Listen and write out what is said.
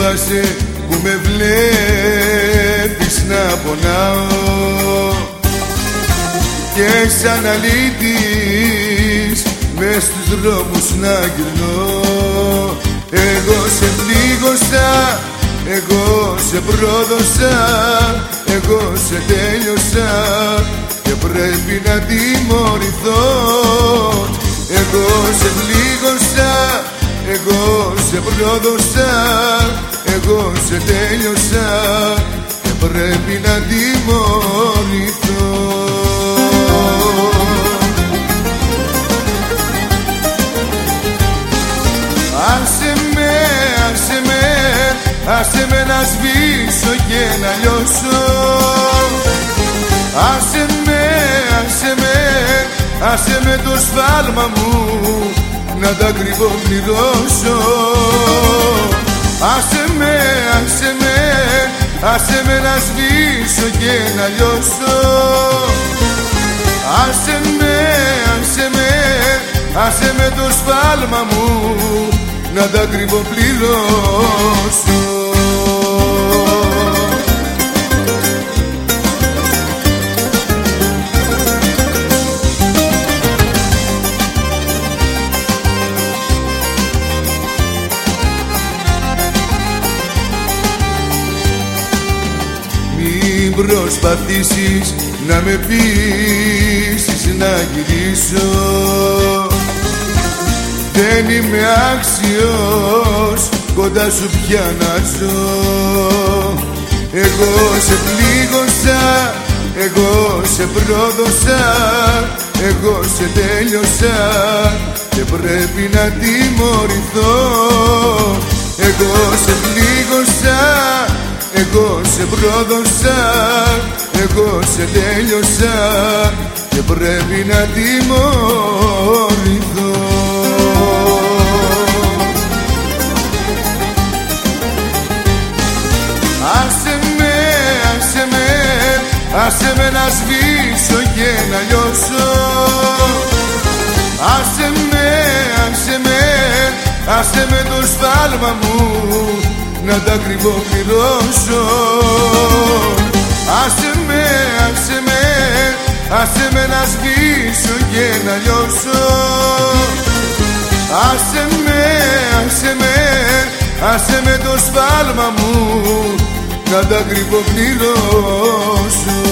λυπάσαι που με βλέπεις να πονάω και σαν αλήτης μες στους δρόμους να γυρνώ. Εγώ σε πλήγωσα, εγώ σε πρόδωσα, εγώ σε τέλειωσα και πρέπει να τιμωρηθώ. Εγώ σε πλήγωσα, εγώ σε πρόδωσα, εγώ σε τέλειωσα και πρέπει να τιμωρηθώ. Άσε με να σβήσω και να λιώσω. Άσε με το σφάλμα μου να τα κρυβοπληρώσω. Άσε με να σβήσω και να λιώσω. Άσε με το σφάλμα μου να τα κρυβοπληρώσω. Μην προσπαθήσεις να με πείσεις να γυρίσω. Δεν είμαι άξιος κοντά σου πια να ζω. Εγώ σε πλήγωσα, εγώ σε πρόδωσα, εγώ σε τέλειωσα και πρέπει να τιμωρηθώ. Εγώ σε πλήγωσα, εγώ σε πρόδωσα, εγώ σε τέλειωσα και πρέπει να τιμωρηθώ. Άσε με να σβήσω και να λιώσω. Άσε με το σφάλμα μου να τα κρυβοπληρώσω. Άσε με να σβήσω και να λιώσω. Άσε με το σφάλμα μου να τα κρυβοπληρώσω.